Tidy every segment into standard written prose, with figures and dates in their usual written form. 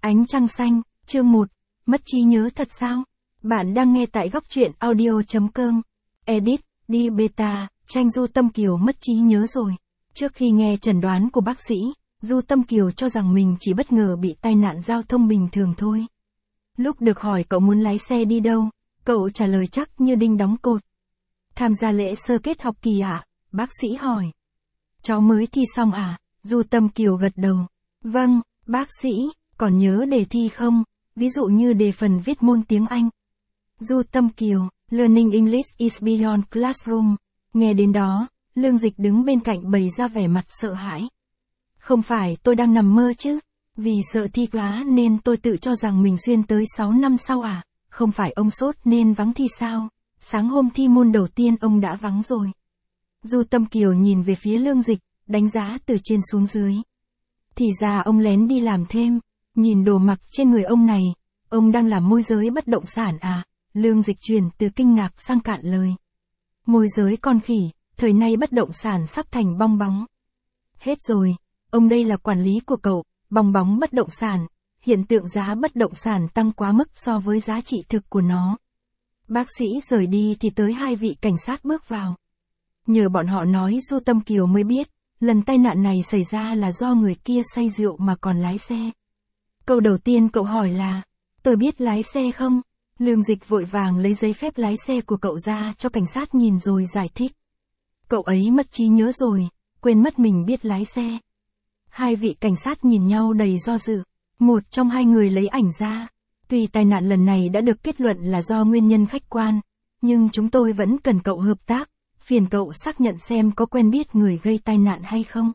Ánh trăng xanh, chương 1, mất trí nhớ thật sao? Bạn đang nghe tại góc truyện audio.com. Edit, đi beta, tranh Du Tâm Kiều mất trí nhớ rồi. Trước khi nghe chẩn đoán của bác sĩ, Du Tâm Kiều cho rằng mình chỉ bất ngờ bị tai nạn giao thông bình thường thôi. Lúc được hỏi cậu muốn lái xe đi đâu, cậu trả lời chắc như đinh đóng cột. Tham gia lễ sơ kết học kỳ à? Bác sĩ hỏi. Cháu mới thi xong à? Du Tâm Kiều gật đầu. Vâng, bác sĩ, còn nhớ đề thi không? Ví dụ như đề phần viết môn tiếng Anh. Du Tâm Kiều, Learning English is beyond classroom. Nghe đến đó, Lương Dịch đứng bên cạnh bày ra vẻ mặt sợ hãi. Không phải tôi đang nằm mơ chứ? Vì sợ thi quá nên tôi tự cho rằng mình xuyên tới 6 năm sau à? Không phải ông sốt nên vắng thi sao? Sáng hôm thi môn đầu tiên ông đã vắng rồi. Du Tâm Kiều nhìn về phía Lương Dịch, đánh giá từ trên xuống dưới. Thì ra ông lén đi làm thêm, nhìn đồ mặc trên người ông này, ông đang làm môi giới bất động sản à? Lương Dịch chuyển từ kinh ngạc sang cạn lời. Môi giới con khỉ, thời nay bất động sản sắp thành bong bóng. Hết rồi, ông đây là quản lý của cậu, bong bóng bất động sản, hiện tượng giá bất động sản tăng quá mức so với giá trị thực của nó. Bác sĩ rời đi thì tới hai vị cảnh sát bước vào. Nhờ bọn họ nói Du Tâm Kiều mới biết, lần tai nạn này xảy ra là do người kia say rượu mà còn lái xe. Câu đầu tiên cậu hỏi là, tôi biết lái xe không? Lương Dịch vội vàng lấy giấy phép lái xe của cậu ra cho cảnh sát nhìn rồi giải thích. Cậu ấy mất trí nhớ rồi, quên mất mình biết lái xe. Hai vị cảnh sát nhìn nhau đầy do dự, một trong hai người lấy ảnh ra. Tuy tai nạn lần này đã được kết luận là do nguyên nhân khách quan, nhưng chúng tôi vẫn cần cậu hợp tác, phiền cậu xác nhận xem có quen biết người gây tai nạn hay không.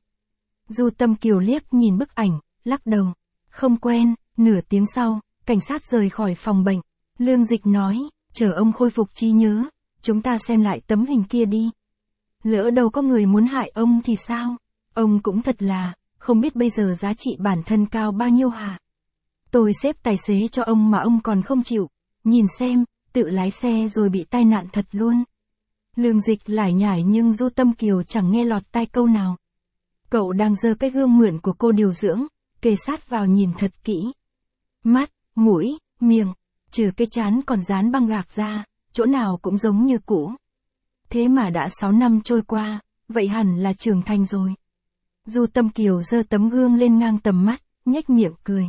Du Tâm Kiều liếc nhìn bức ảnh, lắc đầu. Không quen. Nửa tiếng sau, cảnh sát rời khỏi phòng bệnh. Lương Dịch nói, chờ ông khôi phục trí nhớ, chúng ta xem lại tấm hình kia đi. Lỡ đâu có người muốn hại ông thì sao? Ông cũng thật là, không biết bây giờ giá trị bản thân cao bao nhiêu hả? Tôi xếp tài xế cho ông mà ông còn không chịu. Nhìn xem, tự lái xe rồi bị tai nạn thật luôn. Lương Dịch lải nhải nhưng Du Tâm Kiều chẳng nghe lọt tai câu nào. Cậu đang giơ cái gương mượn của cô điều dưỡng, kề sát vào nhìn thật kỹ. Mắt, mũi, miệng, trừ cái trán còn dán băng gạc ra, chỗ nào cũng giống như cũ. Thế mà đã 6 năm trôi qua, vậy hẳn là trưởng thành rồi. Du Tâm Kiều giơ tấm gương lên ngang tầm mắt, nhếch miệng cười.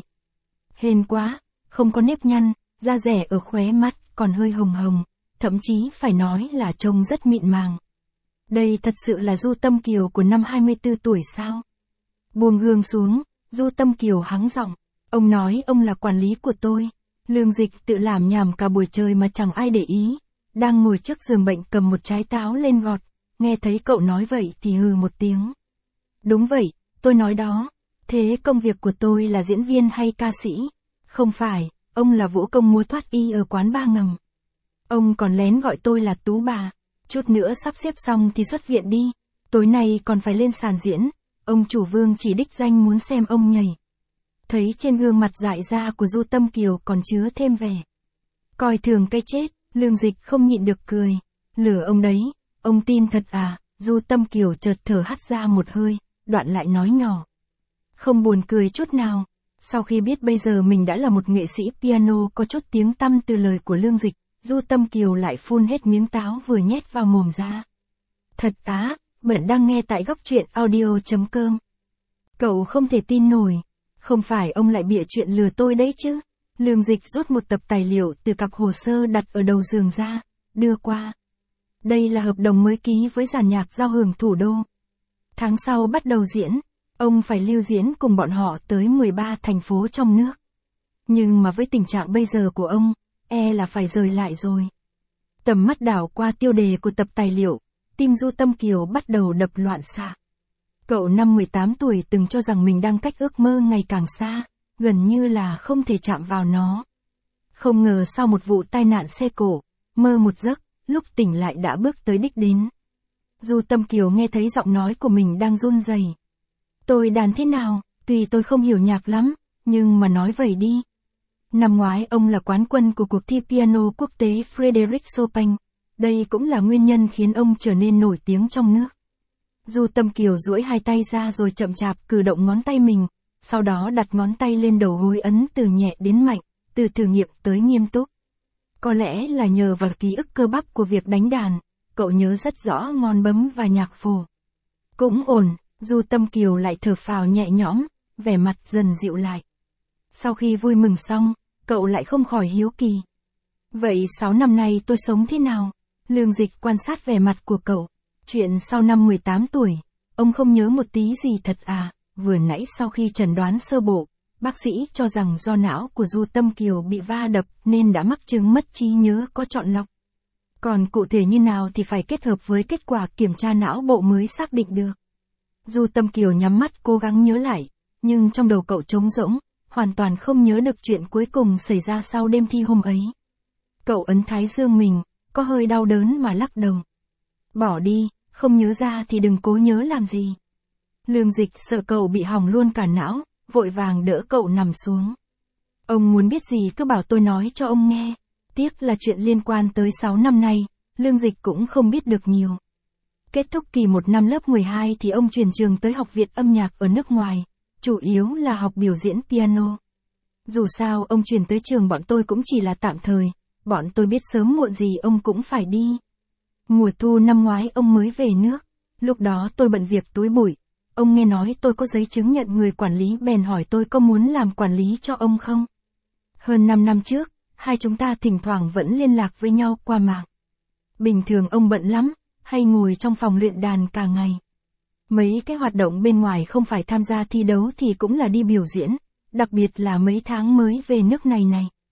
Hên quá, không có nếp nhăn, da rẻ ở khóe mắt còn hơi hồng hồng, thậm chí phải nói là trông rất mịn màng. Đây thật sự là Du Tâm Kiều của năm 24 tuổi sao? Buông gương xuống, Du Tâm Kiều hắng giọng. Ông nói ông là quản lý của tôi. Lương Dịch tự làm nhảm cả buổi trời mà chẳng ai để ý. Đang ngồi trước giường bệnh cầm một trái táo lên gọt. Nghe thấy cậu nói vậy thì hừ một tiếng. Đúng vậy, tôi nói đó. Thế công việc của tôi là diễn viên hay ca sĩ? Không phải, ông là vũ công múa thoát y ở quán bar ngầm. Ông còn lén gọi tôi là Tú bà. Chút nữa sắp xếp xong thì xuất viện đi. Tối nay còn phải lên sàn diễn. Ông chủ Vương chỉ đích danh muốn xem ông nhảy. Thấy trên gương mặt dại ra của Du Tâm Kiều còn chứa thêm vẻ coi thường cái chết, Lương Dịch không nhịn được cười. Lừa ông đấy, ông tin thật à? Du Tâm Kiều chợt thở hắt ra một hơi, đoạn lại nói nhỏ. Không buồn cười chút nào. Sau khi biết bây giờ mình đã là một nghệ sĩ piano có chút tiếng tăm từ lời của Lương Dịch, Du Tâm Kiều lại phun hết miếng táo vừa nhét vào mồm ra. Thật á, bạn đang nghe tại góc truyện audio.com. Cậu không thể tin nổi. Không phải ông lại bịa chuyện lừa tôi đấy chứ? Lương Dịch rút một tập tài liệu từ cặp hồ sơ đặt ở đầu giường ra, đưa qua. Đây là hợp đồng mới ký với dàn nhạc giao hưởng thủ đô. Tháng sau bắt đầu diễn, ông phải lưu diễn cùng bọn họ tới 13 thành phố trong nước. Nhưng mà với tình trạng bây giờ của ông, là phải rời lại rồi. Tầm mắt đảo qua tiêu đề của tập tài liệu, tim Du Tâm Kiều bắt đầu đập loạn xạ. Cậu năm 18 tuổi từng cho rằng mình đang cách ước mơ ngày càng xa, gần như là không thể chạm vào nó. Không ngờ sau một vụ tai nạn xe cộ, mơ một giấc, lúc tỉnh lại đã bước tới đích đến. Du Tâm Kiều nghe thấy giọng nói của mình đang run rẩy. Tôi đàn thế nào, tuy tôi không hiểu nhạc lắm, nhưng mà nói vậy đi. Năm ngoái ông là quán quân của cuộc thi piano quốc tế Frédéric Chopin. Đây cũng là nguyên nhân khiến ông trở nên nổi tiếng trong nước. Du Tâm Kiều duỗi hai tay ra rồi chậm chạp cử động ngón tay mình, sau đó đặt ngón tay lên đầu gối ấn từ nhẹ đến mạnh, từ thử nghiệm tới nghiêm túc. Có lẽ là nhờ vào ký ức cơ bắp của việc đánh đàn, cậu nhớ rất rõ ngón bấm và nhạc phổ. Cũng ổn, Du Tâm Kiều lại thở phào nhẹ nhõm, vẻ mặt dần dịu lại. Sau khi vui mừng xong, cậu lại không khỏi hiếu kỳ. Vậy 6 năm nay tôi sống thế nào? Lương Dịch quan sát vẻ mặt của cậu. Chuyện sau năm 18 tuổi, ông không nhớ một tí gì thật à? Vừa nãy sau khi chẩn đoán sơ bộ, bác sĩ cho rằng do não của Du Tâm Kiều bị va đập nên đã mắc chứng mất trí nhớ có chọn lọc. Còn cụ thể như nào thì phải kết hợp với kết quả kiểm tra não bộ mới xác định được. Du Tâm Kiều nhắm mắt cố gắng nhớ lại, nhưng trong đầu cậu trống rỗng, hoàn toàn không nhớ được chuyện cuối cùng xảy ra sau đêm thi hôm ấy. Cậu ấn thái dương mình, có hơi đau đớn mà lắc đầu. Bỏ đi, không nhớ ra thì đừng cố nhớ làm gì. Lương Dịch sợ cậu bị hỏng luôn cả não, vội vàng đỡ cậu nằm xuống. Ông muốn biết gì cứ bảo tôi nói cho ông nghe. Tiếc là chuyện liên quan tới 6 năm nay, Lương Dịch cũng không biết được nhiều. Kết thúc kỳ 1 năm lớp 12 thì ông chuyển trường tới học viện âm nhạc ở nước ngoài, chủ yếu là học biểu diễn piano. Dù sao ông chuyển tới trường bọn tôi cũng chỉ là tạm thời, bọn tôi biết sớm muộn gì ông cũng phải đi. Mùa thu năm ngoái ông mới về nước, lúc đó tôi bận việc túi bụi. Ông nghe nói tôi có giấy chứng nhận người quản lý bèn hỏi tôi có muốn làm quản lý cho ông không. Hơn 5 năm trước, hai chúng ta thỉnh thoảng vẫn liên lạc với nhau qua mạng. Bình thường ông bận lắm, hay ngồi trong phòng luyện đàn cả ngày. Mấy cái hoạt động bên ngoài không phải tham gia thi đấu thì cũng là đi biểu diễn, đặc biệt là mấy tháng mới về nước này.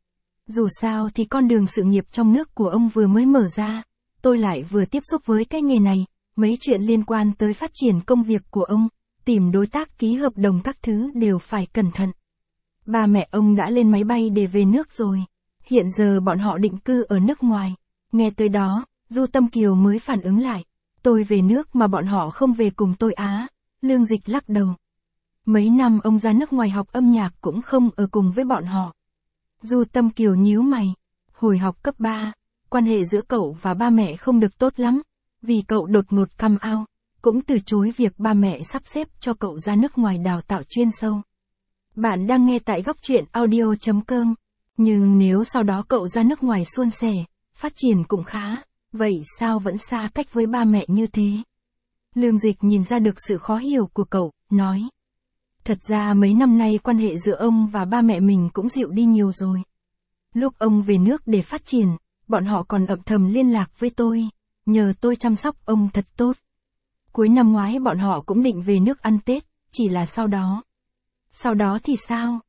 Dù sao thì con đường sự nghiệp trong nước của ông vừa mới mở ra, tôi lại vừa tiếp xúc với cái nghề này, mấy chuyện liên quan tới phát triển công việc của ông, tìm đối tác ký hợp đồng các thứ đều phải cẩn thận. Ba mẹ ông đã lên máy bay để về nước rồi, hiện giờ bọn họ định cư ở nước ngoài. Nghe tới đó, Du Tâm Kiều mới phản ứng lại, tôi về nước mà bọn họ không về cùng tôi á. Lương Dịch lắc đầu. Mấy năm ông ra nước ngoài học âm nhạc cũng không ở cùng với bọn họ. Du Tâm Kiều nhíu mày, hồi học cấp 3, quan hệ giữa cậu và ba mẹ không được tốt lắm, vì cậu đột ngột come out, cũng từ chối việc ba mẹ sắp xếp cho cậu ra nước ngoài đào tạo chuyên sâu. Bạn đang nghe tại Góc Truyện Audio.com, nhưng nếu sau đó cậu ra nước ngoài suôn sẻ, phát triển cũng khá, vậy sao vẫn xa cách với ba mẹ như thế? Lương Dịch nhìn ra được sự khó hiểu của cậu, nói. Thật ra mấy năm nay quan hệ giữa ông và ba mẹ mình cũng dịu đi nhiều rồi. Lúc ông về nước để phát triển, bọn họ còn âm thầm liên lạc với tôi, nhờ tôi chăm sóc ông thật tốt. Cuối năm ngoái bọn họ cũng định về nước ăn Tết, chỉ là sau đó. Sau đó thì sao?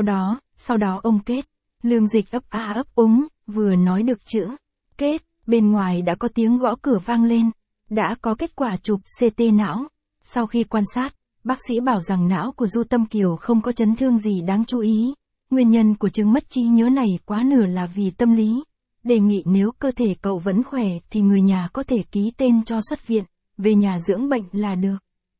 Sau đó ông kết. Lương Dịch ấp a ấp úng, vừa nói được chữ kết, bên ngoài đã có tiếng gõ cửa vang lên, đã có kết quả chụp CT não. Sau khi quan sát, bác sĩ bảo rằng não của Du Tâm Kiều không có chấn thương gì đáng chú ý. Nguyên nhân của chứng mất trí nhớ này quá nửa là vì tâm lý. Đề nghị nếu cơ thể cậu vẫn khỏe thì người nhà có thể ký tên cho xuất viện, về nhà dưỡng bệnh là được.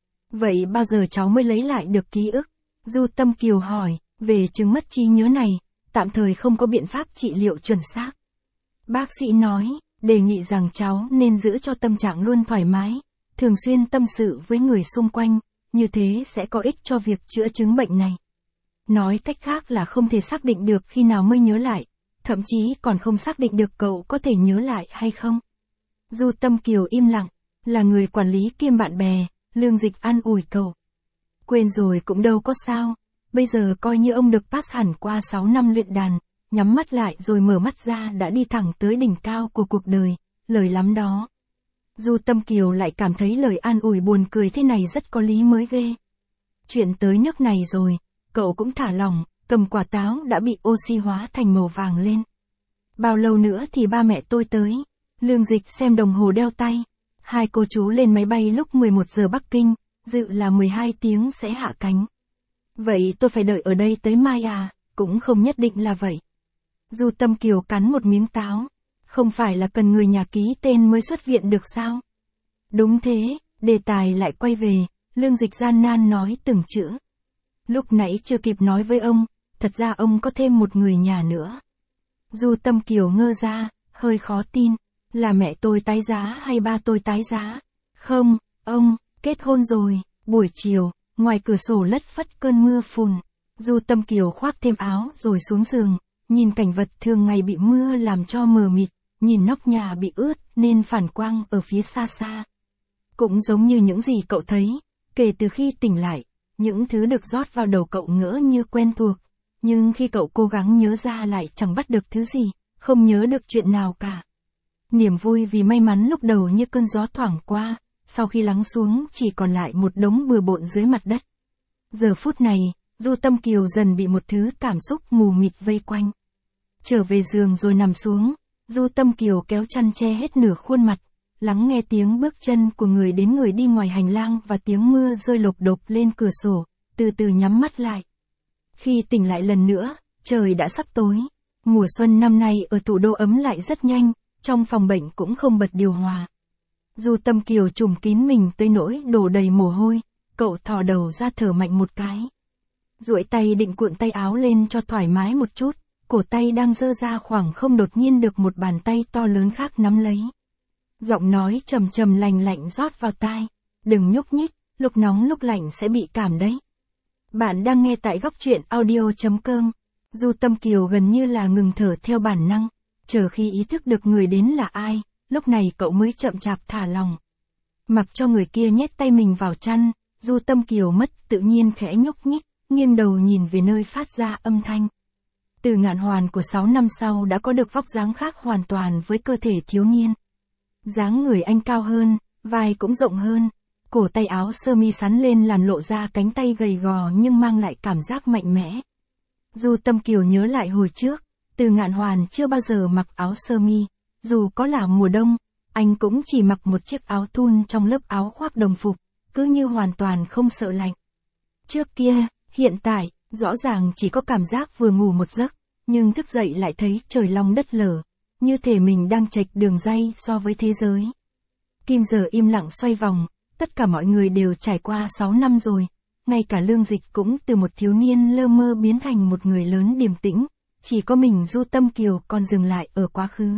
Vậy bao giờ cháu mới lấy lại được ký ức? Du Tâm Kiều hỏi, về chứng mất trí nhớ này, tạm thời không có biện pháp trị liệu chuẩn xác. Bác sĩ nói, đề nghị rằng cháu nên giữ cho tâm trạng luôn thoải mái, thường xuyên tâm sự với người xung quanh, như thế sẽ có ích cho việc chữa chứng bệnh này. Nói cách khác là không thể xác định được khi nào mới nhớ lại, thậm chí còn không xác định được cậu có thể nhớ lại hay không. Du Tâm Kiều im lặng, là người quản lý kiêm bạn bè, Lương Dịch an ủi cậu. Quên rồi cũng đâu có sao, bây giờ coi như ông được pass hẳn qua 6 năm luyện đàn, nhắm mắt lại rồi mở mắt ra đã đi thẳng tới đỉnh cao của cuộc đời, lời lắm đó. Du Tâm Kiều lại cảm thấy lời an ủi buồn cười thế này rất có lý mới ghê. Chuyện tới nước này rồi, cậu cũng thả lỏng, cầm quả táo đã bị oxy hóa thành màu vàng lên. Bao lâu nữa thì ba mẹ tôi tới? Lương Dịch xem đồng hồ đeo tay. Hai cô chú lên máy bay lúc 11 giờ Bắc Kinh, dự là 12 tiếng sẽ hạ cánh. Vậy tôi phải đợi ở đây tới mai à? Cũng không nhất định là vậy. Du Tâm Kiều cắn một miếng táo. Không phải là cần người nhà ký tên mới xuất viện được sao? Đúng thế, đề tài lại quay về, Lương Dịch gian nan nói từng chữ. Lúc nãy chưa kịp nói với ông, thật ra ông có thêm một người nhà nữa. Du Tâm Kiều ngơ ra, hơi khó tin, là mẹ tôi tái giá hay ba tôi tái giá? Không, ông, kết hôn rồi. Buổi chiều, ngoài cửa sổ lất phất cơn mưa phùn. Du Tâm Kiều khoác thêm áo rồi xuống giường, nhìn cảnh vật thường ngày bị mưa làm cho mờ mịt, nhìn nóc nhà bị ướt nên phản quang ở phía xa xa. Cũng giống như những gì cậu thấy, kể từ khi tỉnh lại, những thứ được rót vào đầu cậu ngỡ như quen thuộc, nhưng khi cậu cố gắng nhớ ra lại chẳng bắt được thứ gì, không nhớ được chuyện nào cả. Niềm vui vì may mắn lúc đầu như cơn gió thoảng qua, sau khi lắng xuống chỉ còn lại một đống bừa bộn dưới mặt đất. Giờ phút này, Du Tâm Kiều dần bị một thứ cảm xúc mù mịt vây quanh. Trở về giường rồi nằm xuống, Du Tâm Kiều kéo chăn che hết nửa khuôn mặt, lắng nghe tiếng bước chân của người đến người đi ngoài hành lang và tiếng mưa rơi lộp độp lên cửa sổ, từ từ nhắm mắt lại. Khi tỉnh lại lần nữa, trời đã sắp tối. Mùa xuân năm nay ở thủ đô ấm lại rất nhanh, trong phòng bệnh cũng không bật điều hòa. Du Tâm Kiều trùm kín mình tới nỗi đổ đầy mồ hôi, cậu thò đầu ra thở mạnh một cái. Duỗi tay định cuộn tay áo lên cho thoải mái một chút, cổ tay đang giơ ra khoảng không đột nhiên được một bàn tay to lớn khác nắm lấy. Giọng nói trầm trầm lành lạnh rót vào tai, đừng nhúc nhích, lúc nóng lúc lạnh sẽ bị cảm đấy. Bạn đang nghe tại góc truyện audio.com. Du Tâm Kiều gần như là ngừng thở theo bản năng, chờ khi ý thức được người đến là ai, lúc này cậu mới chậm chạp thả lòng. Mặc cho người kia nhét tay mình vào chăn, Du Tâm Kiều mất tự nhiên khẽ nhúc nhích, nghiêng đầu nhìn về nơi phát ra âm thanh. Từ Ngạn Hoàn của 6 năm sau đã có được vóc dáng khác hoàn toàn với cơ thể thiếu niên. Dáng người anh cao hơn, vai cũng rộng hơn, cổ tay áo sơ mi sắn lên làm lộ ra cánh tay gầy gò nhưng mang lại cảm giác mạnh mẽ. Du Tâm Kiều nhớ lại hồi trước, Từ Ngạn Hoàn chưa bao giờ mặc áo sơ mi, dù có là mùa đông, anh cũng chỉ mặc một chiếc áo thun trong lớp áo khoác đồng phục, cứ như hoàn toàn không sợ lạnh. Trước kia, hiện tại, rõ ràng chỉ có cảm giác vừa ngủ một giấc, nhưng thức dậy lại thấy trời long đất lở, như thể mình đang chệch đường ray so với thế giới. Kim giờ im lặng xoay vòng, tất cả mọi người đều trải qua 6 năm rồi, ngay cả Lương Dịch cũng từ một thiếu niên lơ mơ biến thành một người lớn điềm tĩnh, chỉ có mình Du Tâm Kiều còn dừng lại ở quá khứ.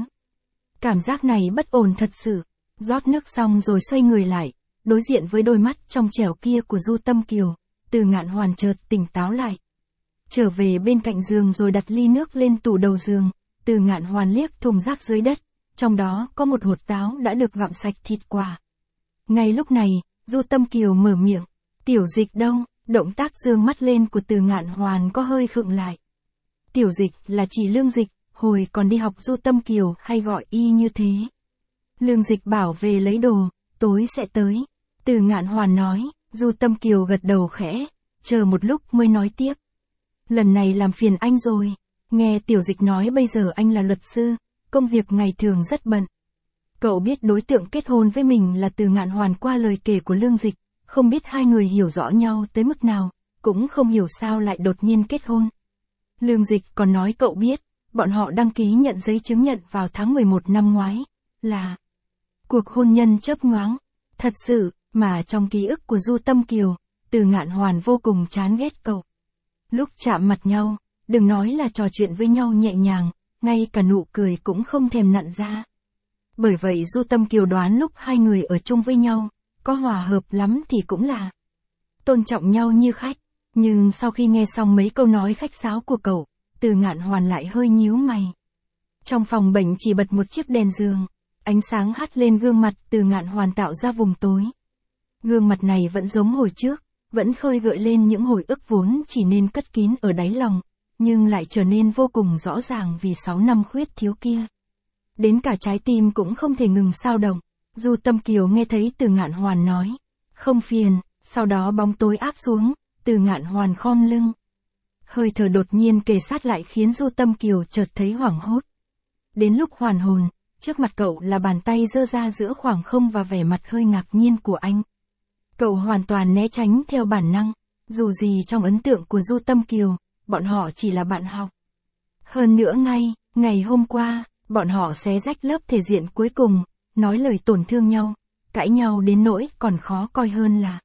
Cảm giác này bất ổn thật sự, rót nước xong rồi xoay người lại, đối diện với đôi mắt trong trẻo kia của Du Tâm Kiều, Từ Ngạn Hoàn chợt tỉnh táo lại. Trở về bên cạnh giường rồi đặt ly nước lên tủ đầu giường, Từ Ngạn Hoàn liếc thùng rác dưới đất, trong đó có một hột táo đã được gặm sạch thịt quả. Ngay lúc này, Du Tâm Kiều mở miệng, Tiểu Dịch đâu? Động tác giương mắt lên của Từ Ngạn Hoàn có hơi khựng lại. Tiểu Dịch là chỉ Lương Dịch, hồi còn đi học Du Tâm Kiều hay gọi y như thế. Lương Dịch bảo về lấy đồ, tối sẽ tới. Từ Ngạn Hoàn nói, Du Tâm Kiều gật đầu khẽ, chờ một lúc mới nói tiếp. Lần này làm phiền anh rồi, nghe Tiểu Dịch nói bây giờ anh là luật sư, công việc ngày thường rất bận. Cậu biết đối tượng kết hôn với mình là Từ Ngạn Hoàn qua lời kể của Lương Dịch, không biết hai người hiểu rõ nhau tới mức nào, cũng không hiểu sao lại đột nhiên kết hôn. Lương Dịch còn nói cậu biết, bọn họ đăng ký nhận giấy chứng nhận vào tháng 11 năm ngoái, là cuộc hôn nhân chớp nhoáng. Thật sự, mà trong ký ức của Du Tâm Kiều, Từ Ngạn Hoàn vô cùng chán ghét cậu. Lúc chạm mặt nhau, đừng nói là trò chuyện với nhau nhẹ nhàng, ngay cả nụ cười cũng không thèm nặn ra. Bởi vậy Du Tâm Kiều đoán lúc hai người ở chung với nhau, có hòa hợp lắm thì cũng là tôn trọng nhau như khách. Nhưng sau khi nghe xong mấy câu nói khách sáo của cậu, Từ Ngạn Hoàn lại hơi nhíu mày. Trong phòng bệnh chỉ bật một chiếc đèn giường, ánh sáng hắt lên gương mặt Từ Ngạn Hoàn tạo ra vùng tối. Gương mặt này vẫn giống hồi trước, vẫn khơi gợi lên những hồi ức vốn chỉ nên cất kín ở đáy lòng, nhưng lại trở nên vô cùng rõ ràng vì 6 năm khuyết thiếu kia. Đến cả trái tim cũng không thể ngừng xao động. Du Tâm Kiều nghe thấy Từ Ngạn Hoàn nói, không phiền, sau đó bóng tối áp xuống, Từ Ngạn Hoàn khom lưng. Hơi thở đột nhiên kề sát lại khiến Du Tâm Kiều chợt thấy hoảng hốt. Đến lúc hoàn hồn, trước mặt cậu là bàn tay giơ ra giữa khoảng không và vẻ mặt hơi ngạc nhiên của anh. Cậu hoàn toàn né tránh theo bản năng, dù gì trong ấn tượng của Du Tâm Kiều, bọn họ chỉ là bạn học. Hơn nữa ngày hôm qua, bọn họ xé rách lớp thể diện cuối cùng, nói lời tổn thương nhau, cãi nhau đến nỗi còn khó coi hơn là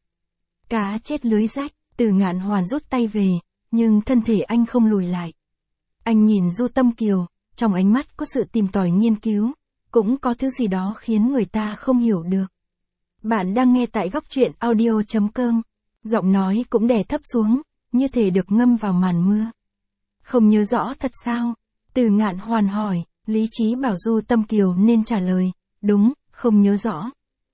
cá chết lưới rách. Từ Ngạn Hoàn rút tay về, nhưng thân thể anh không lùi lại. Anh nhìn Du Tâm Kiều, trong ánh mắt có sự tìm tòi nghiên cứu, cũng có thứ gì đó khiến người ta không hiểu được. Bạn đang nghe tại góc truyện audio.com. Giọng nói cũng đè thấp xuống, như thể được ngâm vào màn mưa. Không nhớ rõ thật sao? Từ Ngạn Hoàn hỏi, lý trí bảo Du Tâm Kiều nên trả lời, đúng, không nhớ rõ.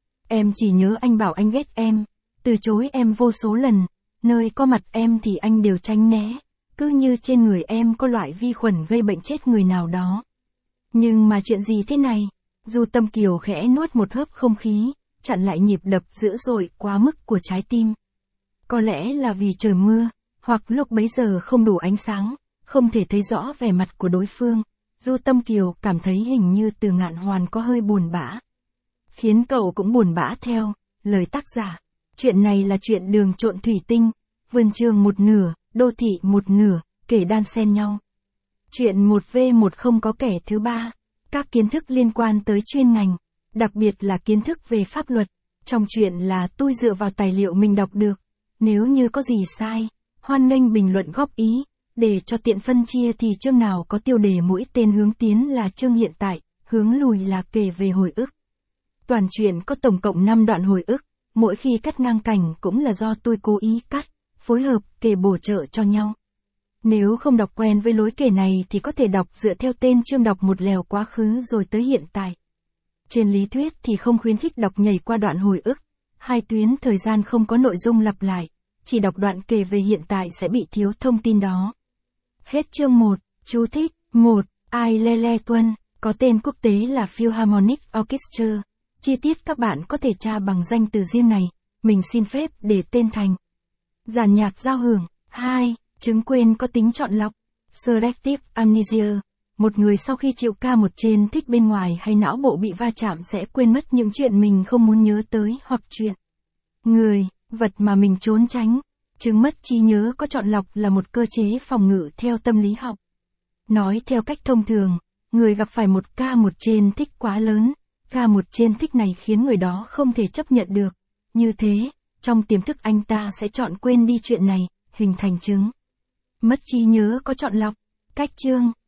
Em chỉ nhớ anh bảo anh ghét em, từ chối em vô số lần, nơi có mặt em thì anh đều tránh né, cứ như trên người em có loại vi khuẩn gây bệnh chết người nào đó. Nhưng mà chuyện gì thế này? Du Tâm Kiều khẽ nuốt một hớp không khí, chặn lại nhịp đập dữ dội quá mức của trái tim. Có lẽ là vì trời mưa, hoặc lúc bấy giờ không đủ ánh sáng, không thể thấy rõ vẻ mặt của đối phương. Du Tâm Kiều cảm thấy hình như Từ Ngạn Hoàn có hơi buồn bã. Khiến cậu cũng buồn bã theo, lời tác giả. Chuyện này là chuyện đường trộn thủy tinh, vườn trường một nửa, đô thị một nửa, kể đan xen nhau. Chuyện 1v1 không có kẻ thứ ba. Các kiến thức liên quan tới chuyên ngành, đặc biệt là kiến thức về pháp luật. Trong chuyện là tôi dựa vào tài liệu mình đọc được. Nếu như có gì sai, hoan nghênh bình luận góp ý, để cho tiện phân chia thì chương nào có tiêu đề mũi tên hướng tiến là chương hiện tại, hướng lùi là kể về hồi ức. Toàn chuyện có tổng cộng 5 đoạn hồi ức, mỗi khi cắt ngang cảnh cũng là do tôi cố ý cắt, phối hợp, kể bổ trợ cho nhau. Nếu không đọc quen với lối kể này thì có thể đọc dựa theo tên chương đọc một lèo quá khứ rồi tới hiện tại. Trên lý thuyết thì không khuyến khích đọc nhảy qua đoạn hồi ức, hai tuyến thời gian không có nội dung lặp lại, chỉ đọc đoạn kể về hiện tại sẽ bị thiếu thông tin đó. Hết chương 1, chú thích, 1, Ai Lele Tuân, có tên quốc tế là Philharmonic Orchestra. Chi tiết các bạn có thể tra bằng danh từ riêng này, mình xin phép để tên thành. Giàn nhạc giao hưởng. 2. Chứng quên có tính chọn lọc. Selective amnesia. Một người sau khi chịu ca một trên thích bên ngoài hay não bộ bị va chạm sẽ quên mất những chuyện mình không muốn nhớ tới hoặc chuyện, người, vật mà mình trốn tránh. Chứng mất trí nhớ có chọn lọc là một cơ chế phòng ngự theo tâm lý học. Nói theo cách thông thường, người gặp phải một ca một trên thích quá lớn. Ca một trên thích này khiến người đó không thể chấp nhận được. Như thế, trong tiềm thức anh ta sẽ chọn quên đi chuyện này, hình thành chứng mất trí nhớ có chọn lọc. Cách chương